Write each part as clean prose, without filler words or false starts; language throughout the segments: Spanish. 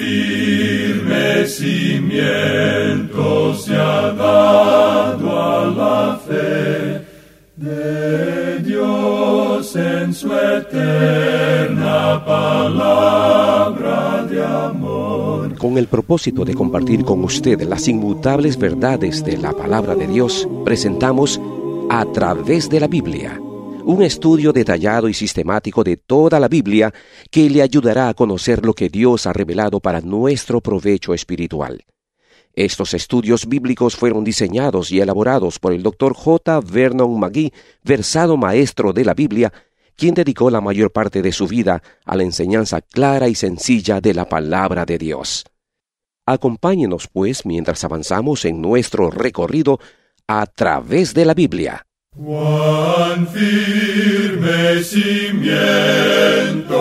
firme cimiento se ha dado a la fe de Dios en su eterna palabra de amor. Con el propósito de compartir con usted las inmutables verdades de la palabra de Dios, presentamos A Través de la Biblia, un estudio detallado y sistemático de toda la Biblia que le ayudará a conocer lo que Dios ha revelado para nuestro provecho espiritual. Estos estudios bíblicos fueron diseñados y elaborados por el Dr. J. Vernon McGee, versado maestro de la Biblia, quien dedicó la mayor parte de su vida a la enseñanza clara y sencilla de la palabra de Dios. Acompáñenos, pues, mientras avanzamos en nuestro recorrido a través de la Biblia. Cuán firme cimiento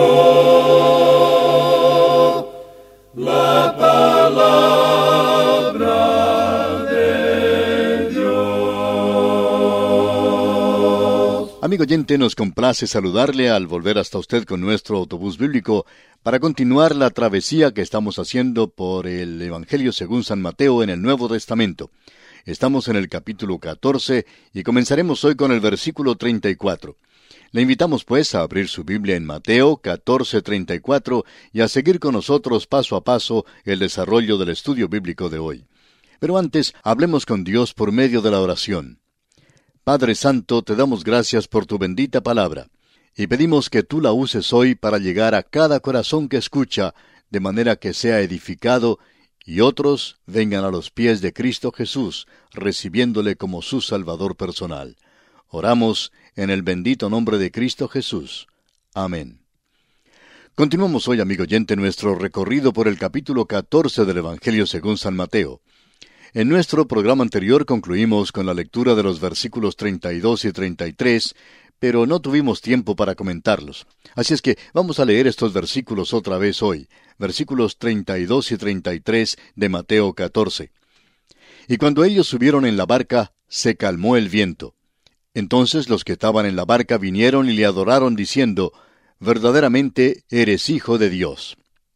la palabra de Dios. Amigo oyente, nos complace saludarle al volver hasta usted con nuestro autobús bíblico para continuar la travesía que estamos haciendo por el Evangelio según San Mateo en el Nuevo Testamento. Estamos en el capítulo 14 y comenzaremos hoy con el versículo 34. Le invitamos pues a abrir su Biblia en Mateo 14:34 y a seguir con nosotros paso a paso el desarrollo del estudio bíblico de hoy. Pero antes, hablemos con Dios por medio de la oración. Padre Santo, te damos gracias por tu bendita palabra, y pedimos que tú la uses hoy para llegar a cada corazón que escucha, de manera que sea edificado y otros vengan a los pies de Cristo Jesús, recibiéndole como su Salvador personal. Oramos en el bendito nombre de Cristo Jesús. Amén. Continuamos hoy, amigo oyente, nuestro recorrido por el capítulo 14 del Evangelio según San Mateo. En nuestro programa anterior concluimos con la lectura de los versículos 32 y 33, pero no tuvimos tiempo para comentarlos. Así es que vamos a leer estos versículos otra vez hoy, versículos 32 y 33 de Mateo 14. Y cuando ellos subieron en la barca, se calmó el viento. Entonces los que estaban en la barca vinieron y le adoraron diciendo, verdaderamente eres Hijo de Dios.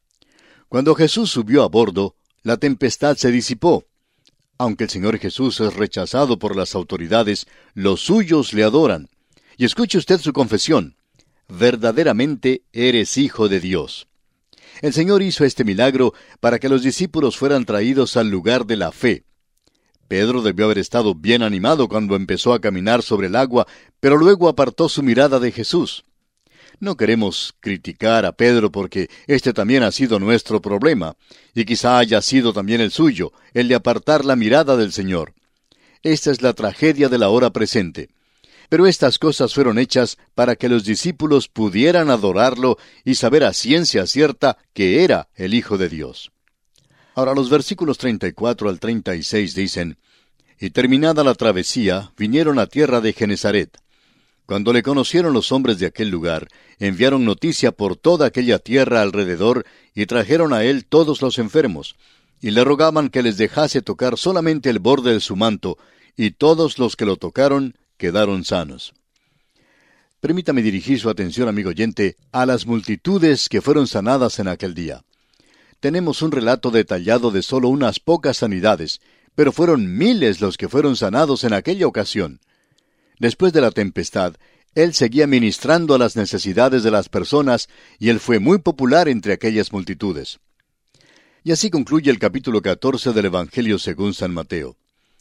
Cuando Jesús subió a bordo, la tempestad se disipó. Aunque el Señor Jesús es rechazado por las autoridades, los suyos le adoran. Y escuche usted su confesión, verdaderamente eres Hijo de Dios. El Señor hizo este milagro para que los discípulos fueran traídos al lugar de la fe. Pedro debió haber estado bien animado cuando empezó a caminar sobre el agua, pero luego apartó su mirada de Jesús. No queremos criticar a Pedro porque este también ha sido nuestro problema, y quizá haya sido también el suyo, el de apartar la mirada del Señor. Esta es la tragedia de la hora presente. Pero estas cosas fueron hechas para que los discípulos pudieran adorarlo y saber a ciencia cierta que era el Hijo de Dios. Ahora los versículos 34 al 36 dicen, y terminada la travesía, vinieron a tierra de Genesaret. Cuando le conocieron los hombres de aquel lugar, enviaron noticia por toda aquella tierra alrededor y trajeron a él todos los enfermos, y le rogaban que les dejase tocar solamente el borde de su manto, y todos los que lo tocaron quedaron sanos. Permítame dirigir su atención, amigo oyente, a las multitudes que fueron sanadas en aquel día. Tenemos un relato detallado de solo unas pocas sanidades, pero fueron miles los que fueron sanados en aquella ocasión. Después de la tempestad, él seguía ministrando a las necesidades de las personas y él fue muy popular entre aquellas multitudes. Y así concluye el capítulo 14 del Evangelio según San Mateo.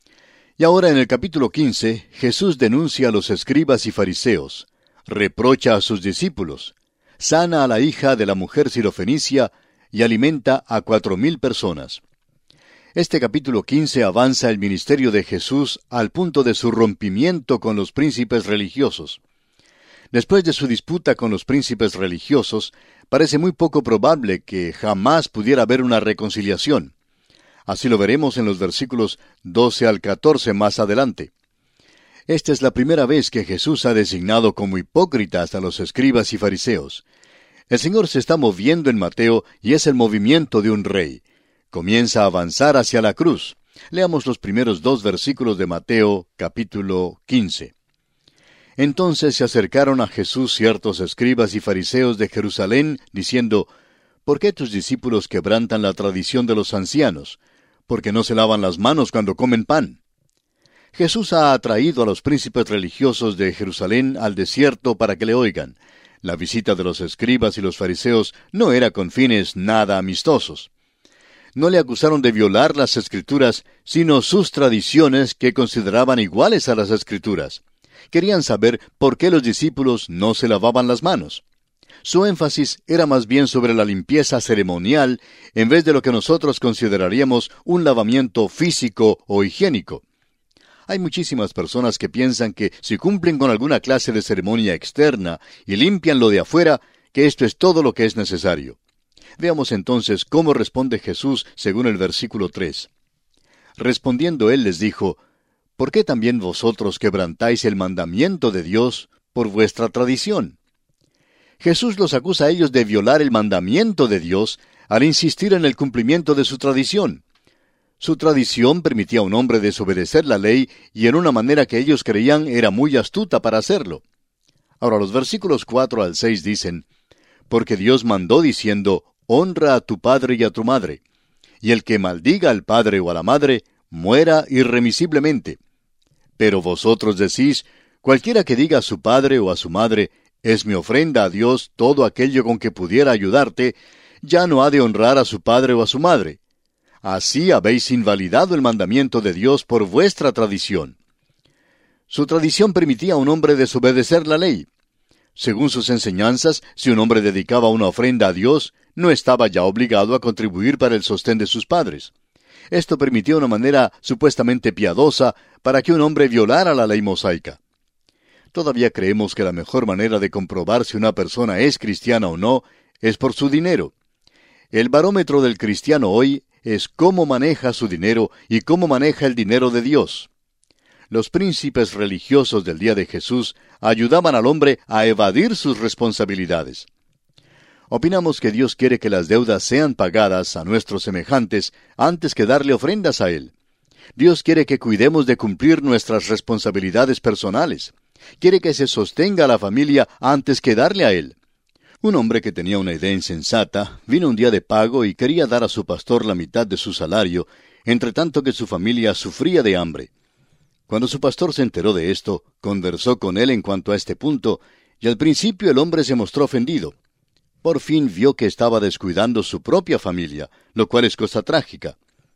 Y ahora en el capítulo 15, Jesús denuncia a los escribas y fariseos, reprocha a sus discípulos, sana a la hija de la mujer sirofenicia y alimenta a 4,000 personas. Este capítulo 15 avanza el ministerio de Jesús al punto de su rompimiento con los príncipes religiosos. Después de su disputa con los príncipes religiosos, parece muy poco probable que jamás pudiera haber una reconciliación. Así lo veremos en los versículos 12 al 14 más adelante. Esta es la primera vez que Jesús ha designado como hipócritas a los escribas y fariseos. El Señor se está moviendo en Mateo y es el movimiento de un rey. Comienza a avanzar hacia la cruz. Leamos los primeros 2 versículos de Mateo, capítulo 15. Entonces se acercaron a Jesús ciertos escribas y fariseos de Jerusalén, diciendo, ¿por qué tus discípulos quebrantan la tradición de los ancianos? Porque no se lavan las manos cuando comen pan. Jesús ha atraído a los príncipes religiosos de Jerusalén al desierto para que le oigan. La visita de los escribas y los fariseos no era con fines nada amistosos. No le acusaron de violar las Escrituras, sino sus tradiciones que consideraban iguales a las Escrituras. Querían saber por qué los discípulos no se lavaban las manos. Su énfasis era más bien sobre la limpieza ceremonial, en vez de lo que nosotros consideraríamos un lavamiento físico o higiénico. Hay muchísimas personas que piensan que si cumplen con alguna clase de ceremonia externa y limpian lo de afuera, que esto es todo lo que es necesario. Veamos entonces cómo responde Jesús según el versículo 3. Respondiendo él les dijo, ¿por qué también vosotros quebrantáis el mandamiento de Dios por vuestra tradición? Jesús los acusa a ellos de violar el mandamiento de Dios al insistir en el cumplimiento de su tradición. Su tradición permitía a un hombre desobedecer la ley y en una manera que ellos creían era muy astuta para hacerlo. Ahora los versículos 4 al 6 dicen, porque Dios mandó diciendo, honra a tu padre y a tu madre, y el que maldiga al padre o a la madre, muera irremisiblemente. Pero vosotros decís, cualquiera que diga a su padre o a su madre, es mi ofrenda a Dios todo aquello con que pudiera ayudarte, ya no ha de honrar a su padre o a su madre. Así habéis invalidado el mandamiento de Dios por vuestra tradición. Su tradición permitía a un hombre desobedecer la ley. Según sus enseñanzas, si un hombre dedicaba una ofrenda a Dios, no estaba ya obligado a contribuir para el sostén de sus padres. Esto permitía una manera supuestamente piadosa para que un hombre violara la ley mosaica. Todavía creemos que la mejor manera de comprobar si una persona es cristiana o no es por su dinero. El barómetro del cristiano hoy es cómo maneja su dinero y cómo maneja el dinero de Dios. Los príncipes religiosos del día de Jesús ayudaban al hombre a evadir sus responsabilidades. Opinamos que Dios quiere que las deudas sean pagadas a nuestros semejantes antes que darle ofrendas a Él. Dios quiere que cuidemos de cumplir nuestras responsabilidades personales. Quiere que se sostenga a la familia antes que darle a Él. Un hombre que tenía una idea insensata vino un día de pago y quería dar a su pastor la mitad de su salario, entre tanto que su familia sufría de hambre. Cuando su pastor se enteró de esto, conversó con él en cuanto a este punto, y al principio el hombre se mostró ofendido. Por fin vio que estaba descuidando su propia familia, lo cual es cosa trágica.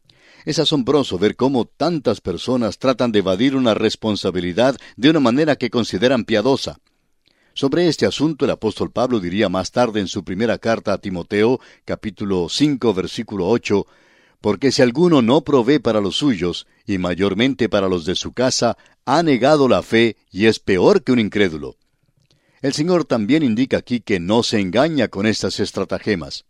Es asombroso ver cómo tantas personas tratan de evadir una responsabilidad de una manera que consideran piadosa. Sobre este asunto el apóstol Pablo diría más tarde en su primera carta a Timoteo, capítulo 5, versículo 8, porque si alguno no provee para los suyos, y mayormente para los de su casa, ha negado la fe y es peor que un incrédulo. El Señor también indica aquí que no se engaña con estas estratagemas.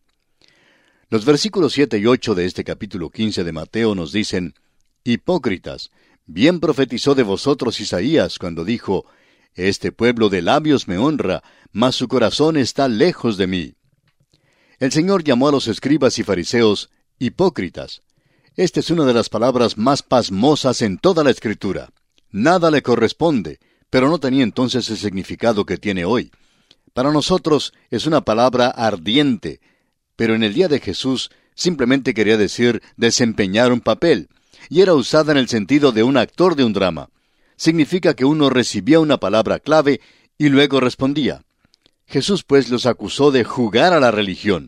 Los versículos 7 y 8 de este capítulo 15 de Mateo nos dicen, hipócritas, bien profetizó de vosotros Isaías cuando dijo, este pueblo de labios me honra, mas su corazón está lejos de mí. El Señor llamó a los escribas y fariseos hipócritas. Esta es una de las palabras más pasmosas en toda la Escritura. Nada le corresponde, pero no tenía entonces el significado que tiene hoy. Para nosotros es una palabra ardiente, pero en el día de Jesús simplemente quería decir desempeñar un papel, y era usada en el sentido de un actor de un drama. Significa que uno recibía una palabra clave y luego respondía. Jesús pues los acusó de jugar a la religión.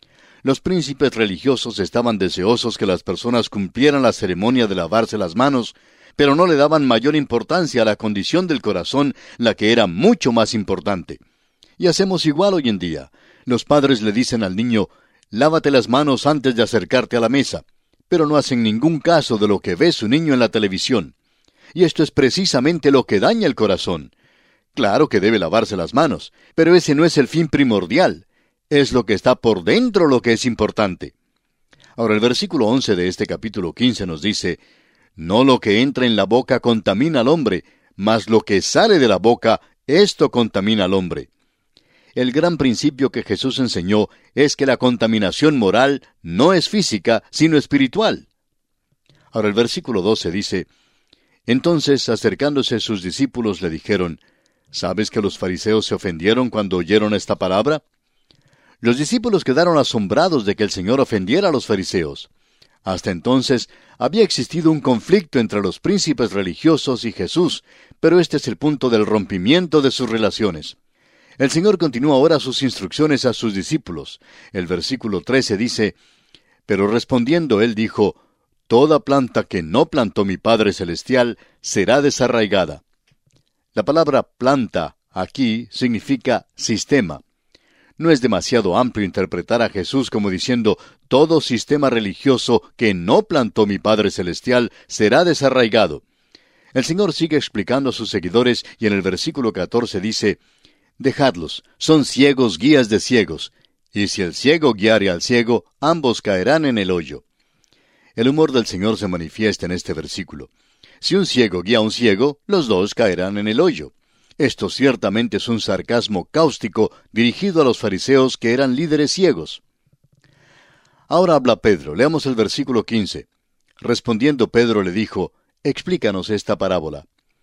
Los príncipes religiosos estaban deseosos que las personas cumplieran la ceremonia de lavarse las manos, pero no le daban mayor importancia a la condición del corazón, la que era mucho más importante. Y hacemos igual hoy en día. Los padres le dicen al niño, lávate las manos antes de acercarte a la mesa, pero no hacen ningún caso de lo que ve su niño en la televisión. Y esto es precisamente lo que daña el corazón. Claro que debe lavarse las manos, pero ese no es el fin primordial. Es lo que está por dentro lo que es importante. Ahora el versículo 11 de este capítulo 15 nos dice, no lo que entra en la boca contamina al hombre, mas lo que sale de la boca, esto contamina al hombre. El gran principio que Jesús enseñó es que la contaminación moral no es física, sino espiritual. Ahora el versículo 12 dice, entonces acercándose sus discípulos le dijeron, ¿sabes que los fariseos se ofendieron cuando oyeron esta palabra? Los discípulos quedaron asombrados de que el Señor ofendiera a los fariseos. Hasta entonces había existido un conflicto entre los príncipes religiosos y Jesús, pero este es el punto del rompimiento de sus relaciones. El Señor continúa ahora sus instrucciones a sus discípulos. El versículo 13 dice: Pero respondiendo él dijo: Toda planta que no plantó mi Padre Celestial será desarraigada. La palabra planta aquí significa sistema. No es demasiado amplio interpretar a Jesús como diciendo: todo sistema religioso que no plantó mi Padre Celestial será desarraigado. El Señor sigue explicando a sus seguidores y en el versículo 14 dice: Dejadlos, son ciegos guías de ciegos, y si el ciego guiare al ciego, ambos caerán en el hoyo. El humor del Señor se manifiesta en este versículo. Si un ciego guía a un ciego, los dos caerán en el hoyo. Esto ciertamente es un sarcasmo cáustico dirigido a los fariseos que eran líderes ciegos. Ahora habla Pedro. Leamos el versículo 15. Respondiendo Pedro le dijo: Explícanos esta parábola.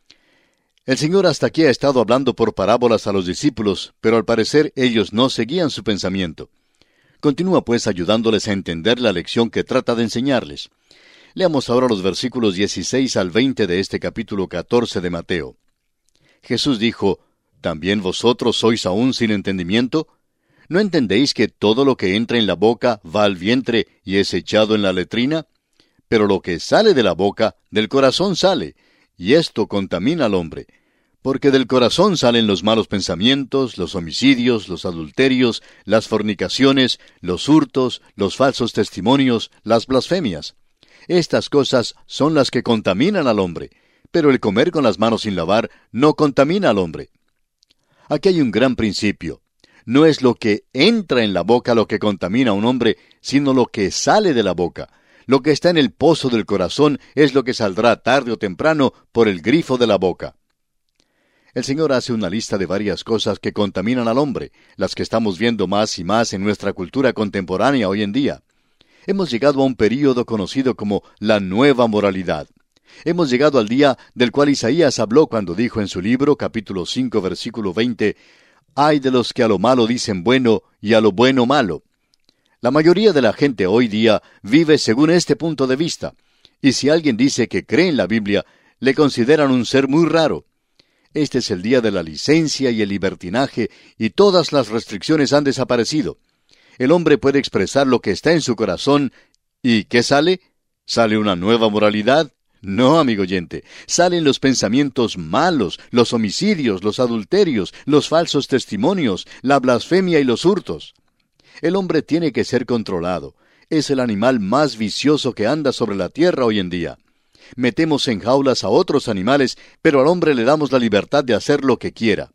El Señor hasta aquí ha estado hablando por parábolas a los discípulos, pero al parecer ellos no seguían su pensamiento. Continúa pues ayudándoles a entender la lección que trata de enseñarles. Leamos ahora los versículos 16 al 20 de este capítulo 14 de Mateo. Jesús dijo: ¿También vosotros sois aún sin entendimiento? ¿No entendéis que todo lo que entra en la boca va al vientre y es echado en la letrina? Pero lo que sale de la boca, del corazón sale, y esto contamina al hombre. Porque del corazón salen los malos pensamientos, los homicidios, los adulterios, las fornicaciones, los hurtos, los falsos testimonios, las blasfemias. Estas cosas son las que contaminan al hombre, pero el comer con las manos sin lavar no contamina al hombre. Aquí hay un gran principio. No es lo que entra en la boca lo que contamina a un hombre, sino lo que sale de la boca. Lo que está en el pozo del corazón es lo que saldrá tarde o temprano por el grifo de la boca. El Señor hace una lista de varias cosas que contaminan al hombre, las que estamos viendo más y más en nuestra cultura contemporánea hoy en día. Hemos llegado a un período conocido como la nueva moralidad. Hemos llegado al día del cual Isaías habló cuando dijo en su libro, capítulo 5, versículo 20, «Ay de los que a lo malo dicen bueno y a lo bueno malo». La mayoría de la gente hoy día vive según este punto de vista, y si alguien dice que cree en la Biblia, le consideran un ser muy raro. Este es el día de la licencia y el libertinaje, y todas las restricciones han desaparecido. El hombre puede expresar lo que está en su corazón, ¿y qué sale? ¿Sale una nueva moralidad? No, amigo oyente, salen los pensamientos malos, los homicidios, los adulterios, los falsos testimonios, la blasfemia y los hurtos. El hombre tiene que ser controlado. Es el animal más vicioso que anda sobre la tierra hoy en día. Metemos en jaulas a otros animales, pero al hombre le damos la libertad de hacer lo que quiera.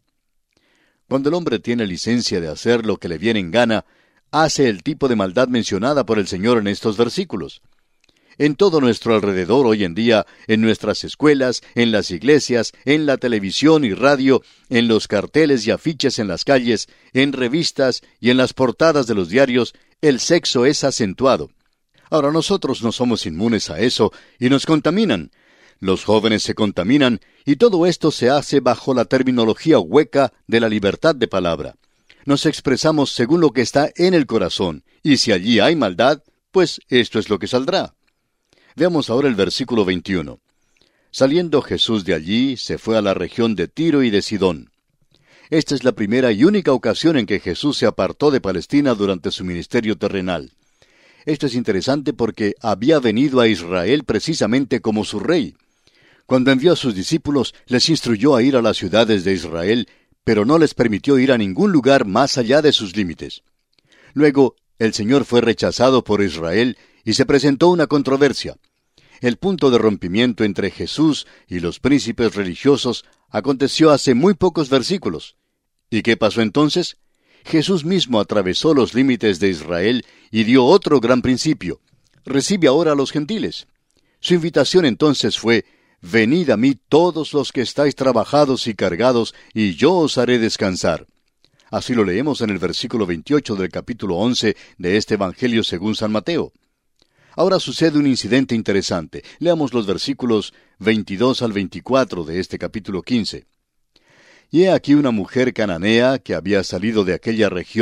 Cuando el hombre tiene licencia de hacer lo que le viene en gana, hace el tipo de maldad mencionada por el Señor en estos versículos. En todo nuestro alrededor hoy en día, en nuestras escuelas, en las iglesias, en la televisión y radio, en los carteles y afiches en las calles, en revistas y en las portadas de los diarios, el sexo es acentuado. Ahora nosotros no somos inmunes a eso y nos contaminan. Los jóvenes se contaminan y todo esto se hace bajo la terminología hueca de la libertad de palabra. Nos expresamos según lo que está en el corazón, y si allí hay maldad, pues esto es lo que saldrá. Veamos ahora el versículo 21. Saliendo Jesús de allí, se fue a la región de Tiro y de Sidón. Esta es la primera y única ocasión en que Jesús se apartó de Palestina durante su ministerio terrenal. Esto es interesante porque había venido a Israel precisamente como su rey. Cuando envió a sus discípulos, les instruyó a ir a las ciudades de Israel, pero no les permitió ir a ningún lugar más allá de sus límites. Luego, el Señor fue rechazado por Israel y se presentó una controversia. El punto de rompimiento entre Jesús y los príncipes religiosos aconteció hace muy pocos versículos. ¿Y qué pasó entonces? Jesús mismo atravesó los límites de Israel y dio otro gran principio. Recibe ahora a los gentiles. Su invitación entonces fue: «Venid a mí todos los que estáis trabajados y cargados, y yo os haré descansar». Así lo leemos en el versículo 28 del capítulo 11 de este Evangelio según San Mateo. Ahora sucede un incidente interesante. Leamos los versículos 22 al 24 de este capítulo 15. Y he aquí una mujer cananea que había salido de aquella región,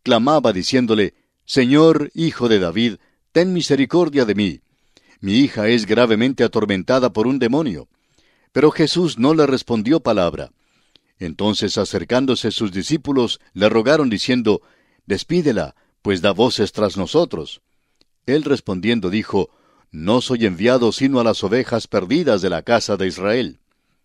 clamaba diciéndole, «Señor, Hijo de David, ten misericordia de mí. Mi hija es gravemente atormentada por un demonio». Pero Jesús no le respondió palabra. Entonces, acercándose sus discípulos, le rogaron diciendo, «Despídela, pues da voces tras nosotros». Él respondiendo dijo, «No soy enviado sino a las ovejas perdidas de la casa de Israel».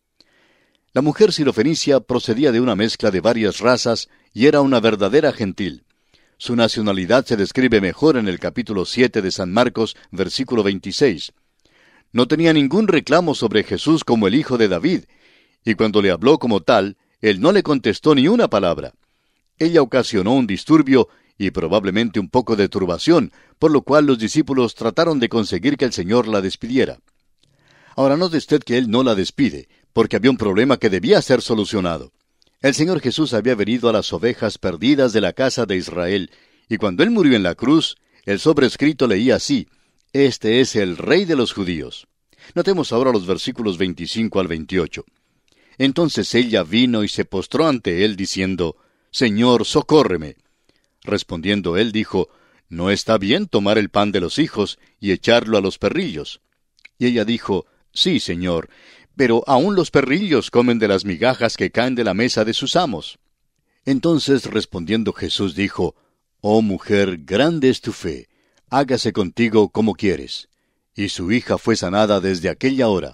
La mujer sirofenicia procedía de una mezcla de varias razas y era una verdadera gentil. Su nacionalidad se describe mejor en el capítulo 7 de San Marcos, versículo 26. No tenía ningún reclamo sobre Jesús como el Hijo de David, y cuando le habló como tal, él no le contestó ni una palabra. Ella ocasionó un disturbio y probablemente un poco de turbación, por lo cual los discípulos trataron de conseguir que el Señor la despidiera. Ahora note usted que él no la despide, porque había un problema que debía ser solucionado. El Señor Jesús había venido a las ovejas perdidas de la casa de Israel, y cuando él murió en la cruz, el sobrescrito leía así, «Este es el Rey de los judíos». Notemos ahora los versículos 25 al 28. Entonces ella vino y se postró ante él, diciendo, «Señor, socórreme». Respondiendo él dijo, «No está bien tomar el pan de los hijos y echarlo a los perrillos». Y ella dijo, «Sí, Señor, pero aun los perrillos comen de las migajas que caen de la mesa de sus amos». Entonces respondiendo Jesús dijo, «Oh mujer, grande es tu fe, hágase contigo como quieres». Y su hija fue sanada desde aquella hora.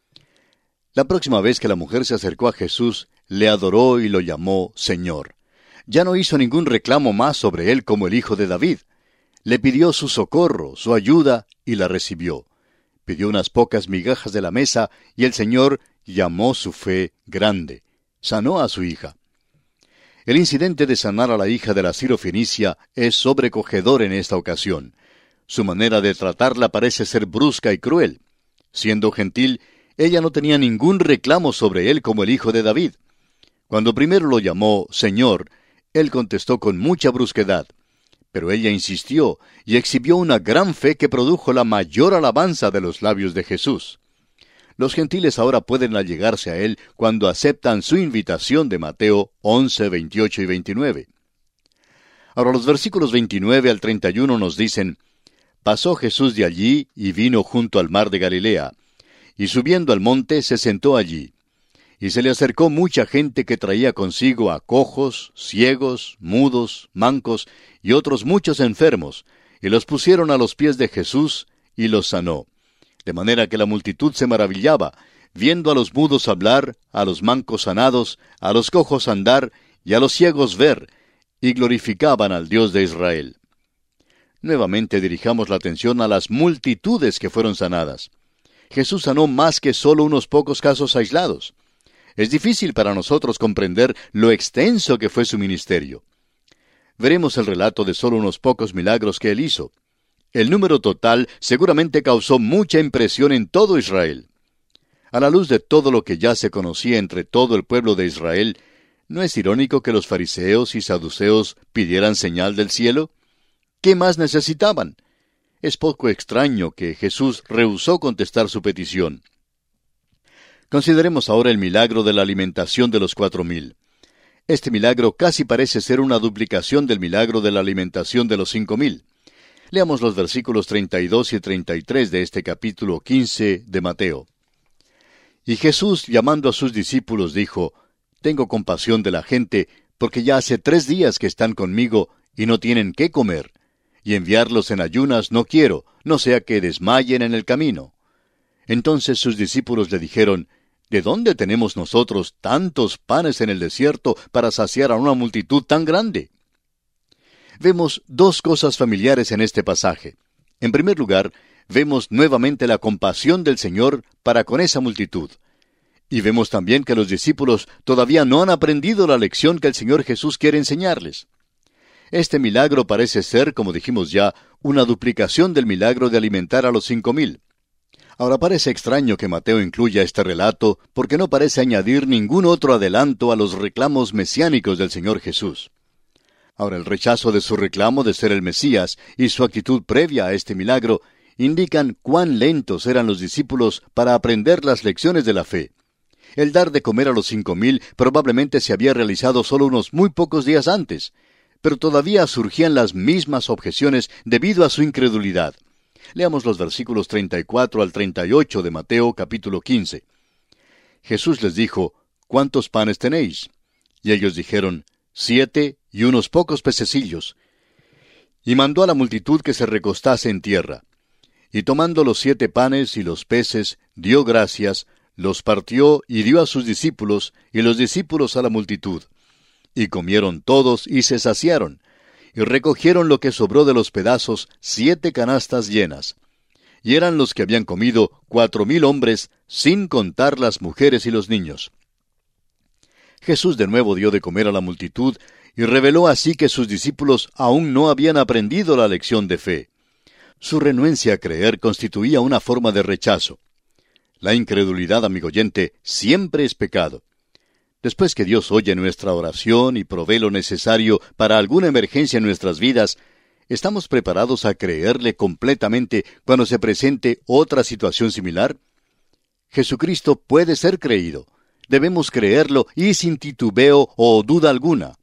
La próxima vez que la mujer se acercó a Jesús, le adoró y lo llamó Señor. Ya no hizo ningún reclamo más sobre él como el Hijo de David. Le pidió su socorro, su ayuda, y la recibió. Pidió unas pocas migajas de la mesa, y el Señor llamó su fe grande. Sanó a su hija. El incidente de sanar a la hija de la sirofenicia es sobrecogedor en esta ocasión. Su manera de tratarla parece ser brusca y cruel. Siendo gentil, ella no tenía ningún reclamo sobre él como el Hijo de David. Cuando primero lo llamó Señor, él contestó con mucha brusquedad. Pero ella insistió y exhibió una gran fe que produjo la mayor alabanza de los labios de Jesús. Los gentiles ahora pueden allegarse a él cuando aceptan su invitación de Mateo 11, 28 y 29. Ahora los versículos 29 al 31 nos dicen, «Pasó Jesús de allí y vino junto al mar de Galilea, y subiendo al monte se sentó allí. Y se le acercó mucha gente que traía consigo a cojos, ciegos, mudos, mancos y otros muchos enfermos, y los pusieron a los pies de Jesús y los sanó. De manera que la multitud se maravillaba, viendo a los mudos hablar, a los mancos sanados, a los cojos andar y a los ciegos ver, y glorificaban al Dios de Israel». Nuevamente dirijamos la atención a las multitudes que fueron sanadas. Jesús sanó más que solo unos pocos casos aislados. Es difícil para nosotros comprender lo extenso que fue su ministerio. Veremos el relato de solo unos pocos milagros que él hizo. El número total seguramente causó mucha impresión en todo Israel. A la luz de todo lo que ya se conocía entre todo el pueblo de Israel, ¿no es irónico que los fariseos y saduceos pidieran señal del cielo? ¿Qué más necesitaban? Es poco extraño que Jesús rehusó contestar su petición. Consideremos ahora el milagro de la alimentación de los 4,000. Este milagro casi parece ser una duplicación del milagro de la alimentación de los 5,000. Leamos los versículos 32 y 33 de este capítulo 15 de Mateo. Y Jesús, llamando a sus discípulos, dijo, «Tengo compasión de la gente, porque ya hace 3 días que están conmigo y no tienen qué comer. Y enviarlos en ayunas no quiero, no sea que desmayen en el camino». Entonces sus discípulos le dijeron, «¿De dónde tenemos nosotros tantos panes en el desierto para saciar a una multitud tan grande?» Vemos 2 cosas familiares en este pasaje. En primer lugar, vemos nuevamente la compasión del Señor para con esa multitud. Y vemos también que los discípulos todavía no han aprendido la lección que el Señor Jesús quiere enseñarles. Este milagro parece ser, como dijimos ya, una duplicación del milagro de alimentar a los 5,000. Ahora parece extraño que Mateo incluya este relato porque no parece añadir ningún otro adelanto a los reclamos mesiánicos del Señor Jesús. Ahora el rechazo de su reclamo de ser el Mesías y su actitud previa a este milagro indican cuán lentos eran los discípulos para aprender las lecciones de la fe. El dar de comer a los 5,000 probablemente se había realizado solo unos muy pocos días antes, pero todavía surgían las mismas objeciones debido a su incredulidad. Leamos los versículos 34 al 38 de Mateo capítulo 15. Jesús les dijo, ¿cuántos panes tenéis? Y ellos dijeron, 7 y unos pocos pececillos. Y mandó a la multitud que se recostase en tierra. Y tomando los 7 panes y los peces, dio gracias, los partió y dio a sus discípulos, y los discípulos a la multitud. Y comieron todos y se saciaron, y recogieron lo que sobró de los pedazos 7 canastas llenas. Y eran los que habían comido 4,000 hombres, sin contar las mujeres y los niños. Jesús de nuevo dio de comer a la multitud, y reveló así que sus discípulos aún no habían aprendido la lección de fe. Su renuencia a creer constituía una forma de rechazo. La incredulidad, amigo oyente, siempre es pecado. Después que Dios oye nuestra oración y provee lo necesario para alguna emergencia en nuestras vidas, ¿estamos preparados a creerle completamente cuando se presente otra situación similar? Jesucristo puede ser creído. Debemos creerlo y sin titubeo o duda alguna.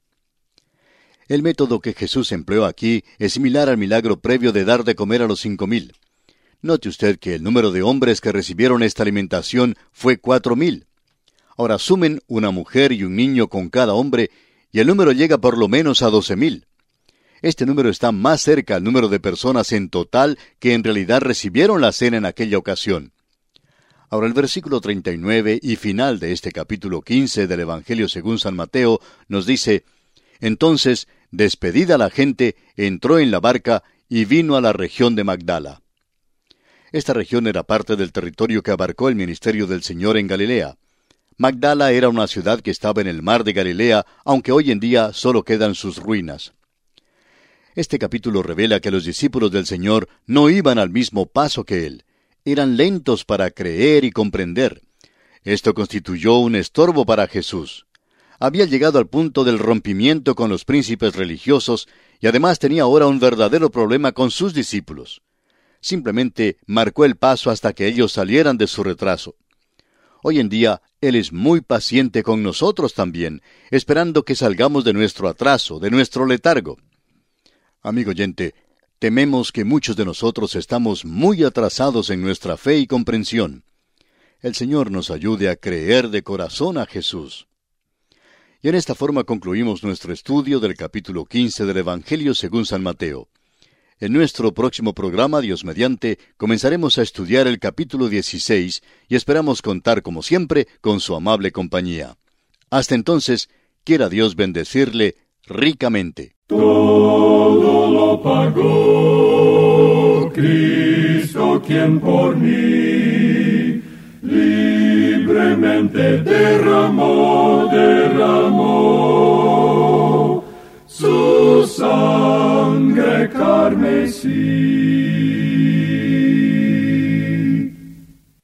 El método que Jesús empleó aquí es similar al milagro previo de dar de comer a los 5,000. Note usted que el número de hombres que recibieron esta alimentación fue 4,000. Ahora sumen una mujer y un niño con cada hombre, y el número llega por lo menos a 12,000. Este número está más cerca al número de personas en total que en realidad recibieron la cena en aquella ocasión. Ahora el versículo 39 y final de este capítulo 15 del Evangelio según San Mateo nos dice, entonces, despedida la gente, entró en la barca y vino a la región de Magdala. Esta región era parte del territorio que abarcó el ministerio del Señor en Galilea. Magdala era una ciudad que estaba en el mar de Galilea, aunque hoy en día solo quedan sus ruinas. Este capítulo revela que los discípulos del Señor no iban al mismo paso que Él. Eran lentos para creer y comprender. Esto constituyó un estorbo para Jesús. Había llegado al punto del rompimiento con los príncipes religiosos y además tenía ahora un verdadero problema con sus discípulos. Simplemente marcó el paso hasta que ellos salieran de su retraso. Hoy en día, Él es muy paciente con nosotros también, esperando que salgamos de nuestro atraso, de nuestro letargo. Amigo oyente, tememos que muchos de nosotros estamos muy atrasados en nuestra fe y comprensión. El Señor nos ayude a creer de corazón a Jesús. Y en esta forma concluimos nuestro estudio del capítulo 15 del Evangelio según San Mateo. En nuestro próximo programa, Dios mediante, comenzaremos a estudiar el capítulo 16 y esperamos contar, como siempre, con su amable compañía. Hasta entonces, quiera Dios bendecirle ricamente. Todo lo pagó Cristo, quien por mí libremente derramó su sangre carmesí.